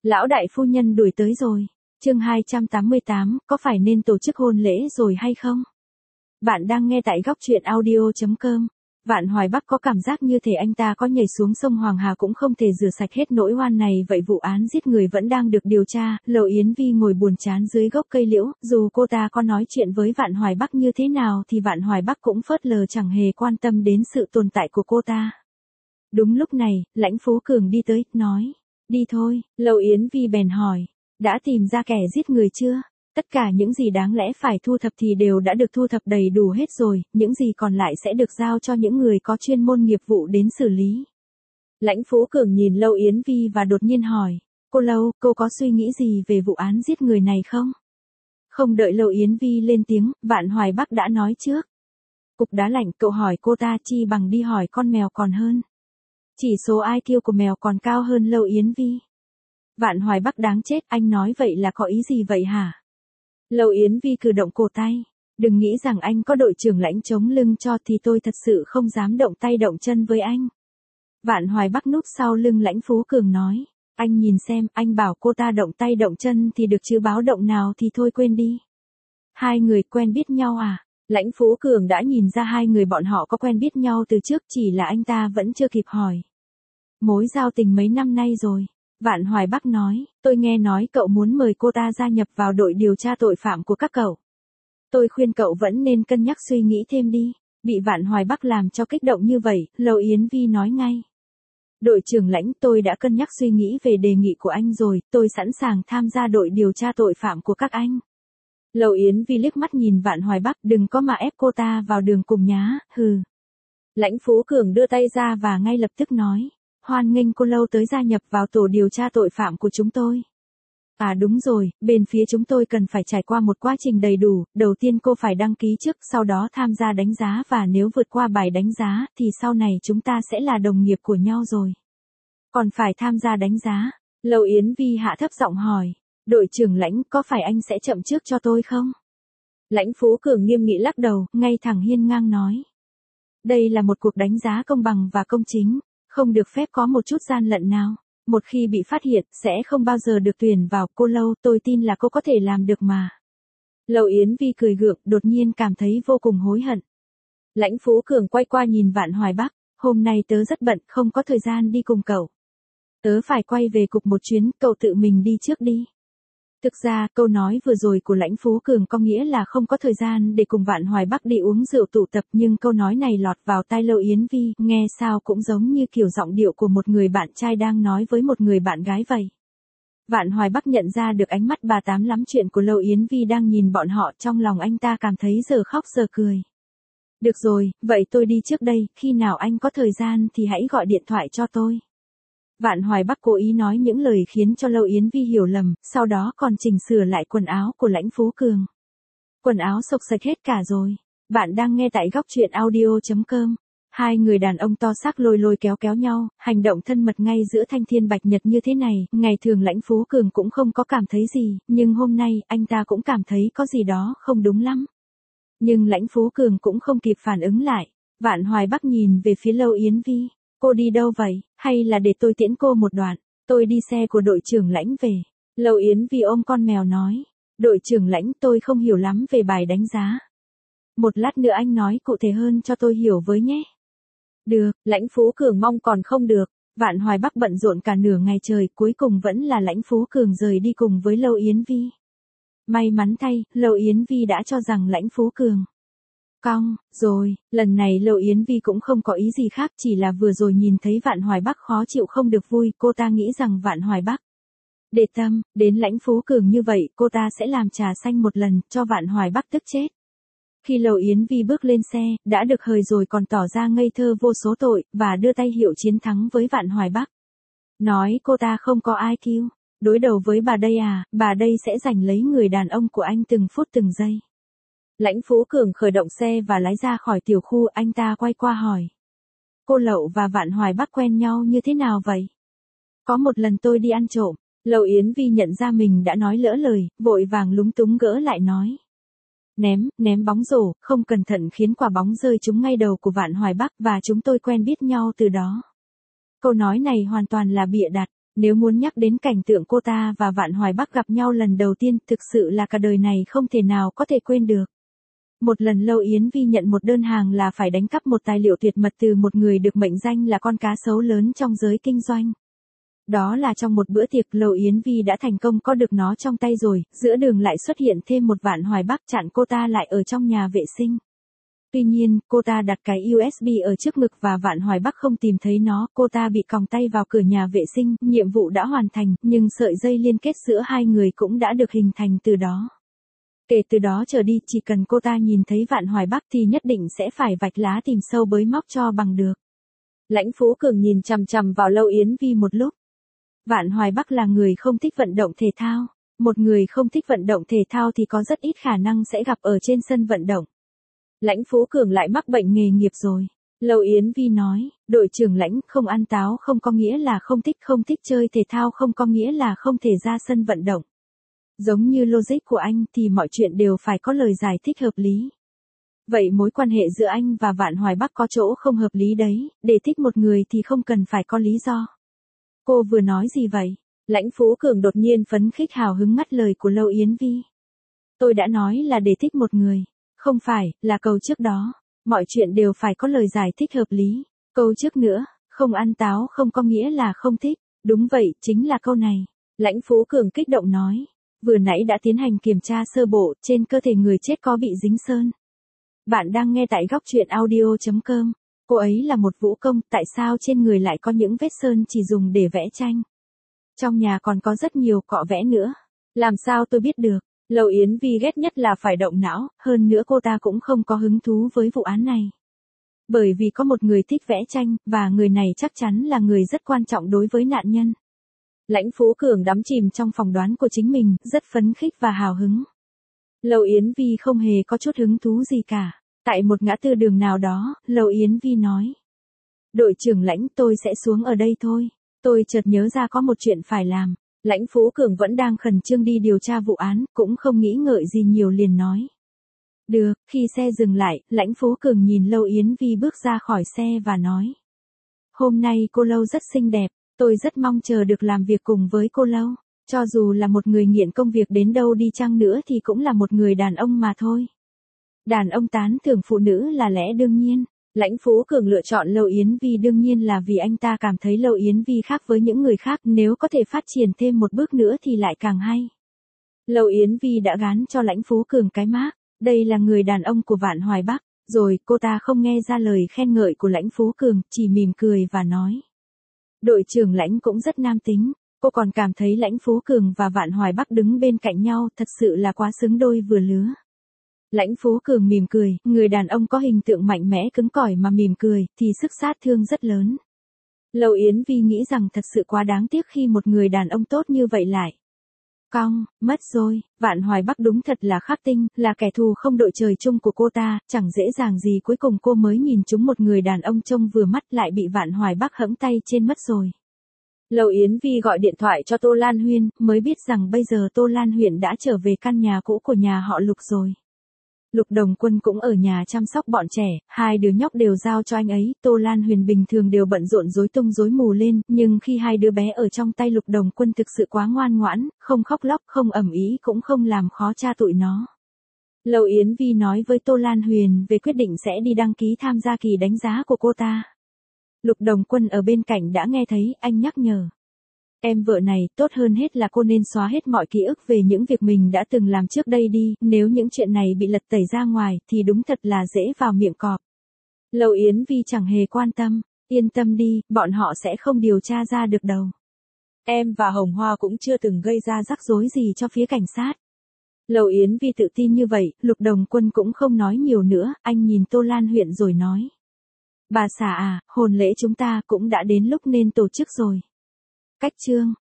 Lão đại phu nhân đuổi tới rồi. Chương 288, có phải nên tổ chức hôn lễ rồi hay không? Bạn đang nghe tại góc truyện audio.com. Vạn Hoài Bắc có cảm giác như thể anh ta có nhảy xuống sông Hoàng Hà cũng không thể rửa sạch hết nỗi oan này, vậy vụ án giết người vẫn đang được điều tra. Lầu Yến Vi ngồi buồn chán dưới gốc cây liễu, dù cô ta có nói chuyện với Vạn Hoài Bắc như thế nào thì Vạn Hoài Bắc cũng phớt lờ, chẳng hề quan tâm đến sự tồn tại của cô ta. Đúng lúc này, Lãnh Phú Cường đi tới, nói, đi thôi. Lầu Yến Vi bèn hỏi, đã tìm ra kẻ giết người chưa? Tất cả những gì đáng lẽ phải thu thập thì đều đã được thu thập đầy đủ hết rồi, những gì còn lại sẽ được giao cho những người có chuyên môn nghiệp vụ đến xử lý. Lãnh Phú Cường nhìn Lâu Yến Vi và đột nhiên hỏi, cô Lâu, cô có suy nghĩ gì về vụ án giết người này không? Không đợi Lâu Yến Vi lên tiếng, Vạn Hoài Bắc đã nói trước. Cục đá lạnh, cậu hỏi cô ta chi bằng đi hỏi con mèo còn hơn. Chỉ số IQ của mèo còn cao hơn Lâu Yến Vi. Vạn Hoài Bắc đáng chết, anh nói vậy là có ý gì vậy hả? Lâu Yến Vi cử động cổ tay. Đừng nghĩ rằng anh có đội trưởng Lãnh chống lưng cho thì tôi thật sự không dám động tay động chân với anh. Vạn Hoài Bắc núp sau lưng Lãnh Phú Cường nói. Anh nhìn xem, anh bảo cô ta động tay động chân thì được chứ báo động nào thì thôi quên đi. Hai người quen biết nhau à? Lãnh Phú Cường đã nhìn ra hai người bọn họ có quen biết nhau từ trước, chỉ là anh ta vẫn chưa kịp hỏi. Mối giao tình mấy năm nay rồi. Vạn Hoài Bắc nói, tôi nghe nói cậu muốn mời cô ta gia nhập vào đội điều tra tội phạm của các cậu. Tôi khuyên cậu vẫn nên cân nhắc suy nghĩ thêm đi. Bị Vạn Hoài Bắc làm cho kích động như vậy, Lâu Yến Vi nói ngay. Đội trưởng Lãnh, tôi đã cân nhắc suy nghĩ về đề nghị của anh rồi, tôi sẵn sàng tham gia đội điều tra tội phạm của các anh. Lâu Yến Vi liếc mắt nhìn Vạn Hoài Bắc, đừng có mà ép cô ta vào đường cùng nhá, hừ. Lãnh Phú Cường đưa tay ra và ngay lập tức nói. Hoan nghênh cô Lâu tới gia nhập vào tổ điều tra tội phạm của chúng tôi. À đúng rồi, bên phía chúng tôi cần phải trải qua một quá trình đầy đủ, đầu tiên cô phải đăng ký trước, sau đó tham gia đánh giá và nếu vượt qua bài đánh giá thì sau này chúng ta sẽ là đồng nghiệp của nhau rồi. Còn phải tham gia đánh giá, Lâu Yến Vi hạ thấp giọng hỏi, đội trưởng Lãnh có phải anh sẽ chậm trước cho tôi không? Lãnh Phú Cường nghiêm nghị lắc đầu, ngay thẳng hiên ngang nói. Đây là một cuộc đánh giá công bằng và công chính. Không được phép có một chút gian lận nào. Một khi bị phát hiện, sẽ không bao giờ được tuyển vào. Cô Lâu, tôi tin là cô có thể làm được mà. Lâu Yến Vi cười gượng, đột nhiên cảm thấy vô cùng hối hận. Lãnh Phú Cường quay qua nhìn Vạn Hoài Bắc. Hôm nay tớ rất bận, không có thời gian đi cùng cậu. Tớ phải quay về cục một chuyến, cậu tự mình đi trước đi. Thực ra, câu nói vừa rồi của Lãnh Phú Cường có nghĩa là không có thời gian để cùng Vạn Hoài Bắc đi uống rượu tụ tập, nhưng câu nói này lọt vào tai Lâu Yến Vi, nghe sao cũng giống như kiểu giọng điệu của một người bạn trai đang nói với một người bạn gái vậy. Vạn Hoài Bắc nhận ra được ánh mắt bà tám lắm chuyện của Lâu Yến Vi đang nhìn bọn họ, trong lòng anh ta cảm thấy giờ khóc giờ cười. Được rồi, vậy tôi đi trước đây, khi nào anh có thời gian thì hãy gọi điện thoại cho tôi. Vạn Hoài Bắc cố ý nói những lời khiến cho Lâu Yến Vi hiểu lầm, sau đó còn chỉnh sửa lại quần áo của Lãnh Phú Cường. Quần áo xộc xệch hết cả rồi. Bạn đang nghe tại góc truyện audio.com. Hai người đàn ông to xác lôi lôi kéo kéo nhau, hành động thân mật ngay giữa thanh thiên bạch nhật như thế này, ngày thường Lãnh Phú Cường cũng không có cảm thấy gì, nhưng hôm nay, anh ta cũng cảm thấy có gì đó không đúng lắm. Nhưng Lãnh Phú Cường cũng không kịp phản ứng lại. Vạn Hoài Bắc nhìn về phía Lâu Yến Vi. Cô đi đâu vậy, hay là để tôi tiễn cô một đoạn? Tôi đi xe của đội trưởng Lãnh về. Lâu Yến Vi ôm con mèo nói. Đội trưởng Lãnh, tôi không hiểu lắm về bài đánh giá. Một lát nữa anh nói cụ thể hơn cho tôi hiểu với nhé. Được, Lãnh Phú Cường mong còn không được. Vạn Hoài Bắc bận rộn cả nửa ngày trời, cuối cùng vẫn là Lãnh Phú Cường rời đi cùng với Lâu Yến Vi. May mắn thay, Lâu Yến Vi đã cho rằng Lãnh Phú Cường cong, rồi, lần này Lâu Yến Vi cũng không có ý gì khác, chỉ là vừa rồi nhìn thấy Vạn Hoài Bắc khó chịu không được vui, cô ta nghĩ rằng Vạn Hoài Bắc để tâm đến Lãnh Phú Cường như vậy, cô ta sẽ làm trà xanh một lần, cho Vạn Hoài Bắc tức chết. Khi Lâu Yến Vi bước lên xe, đã được hời rồi còn tỏ ra ngây thơ vô số tội, và đưa tay hiệu chiến thắng với Vạn Hoài Bắc. Nói cô ta không có IQ, đối đầu với bà đây à, bà đây sẽ giành lấy người đàn ông của anh từng phút từng giây. Lãnh Phú Cường khởi động xe và lái ra khỏi tiểu khu, anh ta quay qua hỏi. Cô Lậu và Vạn Hoài Bắc quen nhau như thế nào vậy? Có một lần tôi đi ăn trộm, Lâu Yến Vi nhận ra mình đã nói lỡ lời, vội vàng lúng túng gỡ lại nói. Ném bóng rổ, không cẩn thận khiến quả bóng rơi trúng ngay đầu của Vạn Hoài Bắc và chúng tôi quen biết nhau từ đó. Câu nói này hoàn toàn là bịa đặt. Nếu muốn nhắc đến cảnh tượng cô ta và Vạn Hoài Bắc gặp nhau lần đầu tiên, thực sự là cả đời này không thể nào có thể quên được. Một lần Lâu Yến Vi nhận một đơn hàng là phải đánh cắp một tài liệu tuyệt mật từ một người được mệnh danh là con cá sấu lớn trong giới kinh doanh. Đó là trong một bữa tiệc Lâu Yến Vi đã thành công có được nó trong tay rồi, giữa đường lại xuất hiện thêm một Vạn Hoài Bắc chặn cô ta lại ở trong nhà vệ sinh. Tuy nhiên, cô ta đặt cái USB ở trước ngực và Vạn Hoài Bắc không tìm thấy nó, cô ta bị còng tay vào cửa nhà vệ sinh, nhiệm vụ đã hoàn thành, nhưng sợi dây liên kết giữa hai người cũng đã được hình thành từ đó. Kể từ đó trở đi, chỉ cần cô ta nhìn thấy Vạn Hoài Bắc thì nhất định sẽ phải vạch lá tìm sâu bới móc cho bằng được. Lãnh Phú Cường nhìn chằm chằm vào Lâu Yến Vi một lúc. Vạn Hoài Bắc là người không thích vận động thể thao. Một người không thích vận động thể thao thì có rất ít khả năng sẽ gặp ở trên sân vận động. Lãnh Phú Cường lại mắc bệnh nghề nghiệp rồi. Lâu Yến Vi nói, đội trưởng Lãnh không ăn táo không có nghĩa là không thích chơi thể thao không có nghĩa là không thể ra sân vận động. Giống như logic của anh thì mọi chuyện đều phải có lời giải thích hợp lý. Vậy mối quan hệ giữa anh và Vạn Hoài Bắc có chỗ không hợp lý đấy, để thích một người thì không cần phải có lý do. Cô vừa nói gì vậy? Lãnh Phú Cường đột nhiên phấn khích hào hứng ngắt lời của Lâu Yến Vi. Tôi đã nói là để thích một người, không phải là câu trước đó. Mọi chuyện đều phải có lời giải thích hợp lý. Câu trước nữa, không ăn táo không có nghĩa là không thích. Đúng vậy, chính là câu này. Lãnh Phú Cường kích động nói. Vừa nãy đã tiến hành kiểm tra sơ bộ, trên cơ thể người chết có bị dính sơn. Bạn đang nghe tại góc truyện audio.com. Cô ấy là một vũ công, tại sao trên người lại có những vết sơn chỉ dùng để vẽ tranh? Trong nhà còn có rất nhiều cọ vẽ nữa. Làm sao tôi biết được? Lâu Yến Vi ghét nhất là phải động não, hơn nữa cô ta cũng không có hứng thú với vụ án này. Bởi vì có một người thích vẽ tranh, và người này chắc chắn là người rất quan trọng đối với nạn nhân. Lãnh Phú Cường đắm chìm trong phỏng đoán của chính mình, rất phấn khích và hào hứng. Lâu Yến Vi không hề có chút hứng thú gì cả. Tại một ngã tư đường nào đó, Lâu Yến Vi nói. Đội trưởng Lãnh, tôi sẽ xuống ở đây thôi. Tôi chợt nhớ ra có một chuyện phải làm. Lãnh Phú Cường vẫn đang khẩn trương đi điều tra vụ án, cũng không nghĩ ngợi gì nhiều liền nói. Được, khi xe dừng lại, Lãnh Phú Cường nhìn Lâu Yến Vi bước ra khỏi xe và nói. Hôm nay cô Lâu rất xinh đẹp, tôi rất mong chờ được làm việc cùng với cô Lâu. Cho dù là một người nghiện công việc đến đâu đi chăng nữa thì cũng là một người đàn ông mà thôi. Đàn ông tán thưởng phụ nữ là lẽ đương nhiên. Lãnh Phú Cường lựa chọn Lâu Yến Vi đương nhiên là vì anh ta cảm thấy Lâu Yến Vi khác với những người khác, nếu có thể phát triển thêm một bước nữa thì lại càng hay. Lâu Yến Vi đã gán cho Lãnh Phú Cường cái mác, đây là người đàn ông của Vạn Hoài Bắc, rồi cô ta không nghe ra lời khen ngợi của Lãnh Phú Cường, chỉ mỉm cười và nói. Đội trưởng Lãnh cũng rất nam tính, cô còn cảm thấy Lãnh Phú Cường và Vạn Hoài Bắc đứng bên cạnh nhau thật sự là quá xứng đôi vừa lứa. Lãnh Phú Cường mỉm cười, người đàn ông có hình tượng mạnh mẽ cứng cỏi mà mỉm cười, thì sức sát thương rất lớn. Lâu Yến Vi nghĩ rằng thật sự quá đáng tiếc khi một người đàn ông tốt như vậy lại. Cong, mất rồi, Vạn Hoài Bắc đúng thật là khắc tinh, là kẻ thù không đội trời chung của cô ta, chẳng dễ dàng gì cuối cùng cô mới nhìn trúng một người đàn ông trông vừa mắt lại bị Vạn Hoài Bắc hẫng tay trên mất rồi. Lâu Yến Vi gọi điện thoại cho Tô Lan Huyên, mới biết rằng bây giờ Tô Lan Huyên đã trở về căn nhà cũ của nhà họ Lục rồi. Lục Đồng Quân cũng ở nhà chăm sóc bọn trẻ, hai đứa nhóc đều giao cho anh ấy, Tô Lan Huyền bình thường đều bận rộn rối tung rối mù lên, nhưng khi hai đứa bé ở trong tay Lục Đồng Quân thực sự quá ngoan ngoãn, không khóc lóc, không ầm ĩ cũng không làm khó cha tụi nó. Lâu Yến Vi nói với Tô Lan Huyền về quyết định sẽ đi đăng ký tham gia kỳ đánh giá của cô ta. Lục Đồng Quân ở bên cạnh đã nghe thấy, anh nhắc nhở. Em vợ này, tốt hơn hết là cô nên xóa hết mọi ký ức về những việc mình đã từng làm trước đây đi, nếu những chuyện này bị lật tẩy ra ngoài, thì đúng thật là dễ vào miệng cọp. Lâu Yến Vi chẳng hề quan tâm, yên tâm đi, bọn họ sẽ không điều tra ra được đâu. Em và Hồng Hoa cũng chưa từng gây ra rắc rối gì cho phía cảnh sát. Lâu Yến Vi tự tin như vậy, Lục Đồng Quân cũng không nói nhiều nữa, anh nhìn Tô Lan Huyền rồi nói. Bà xã à, hôn lễ chúng ta cũng đã đến lúc nên tổ chức rồi. Cách chương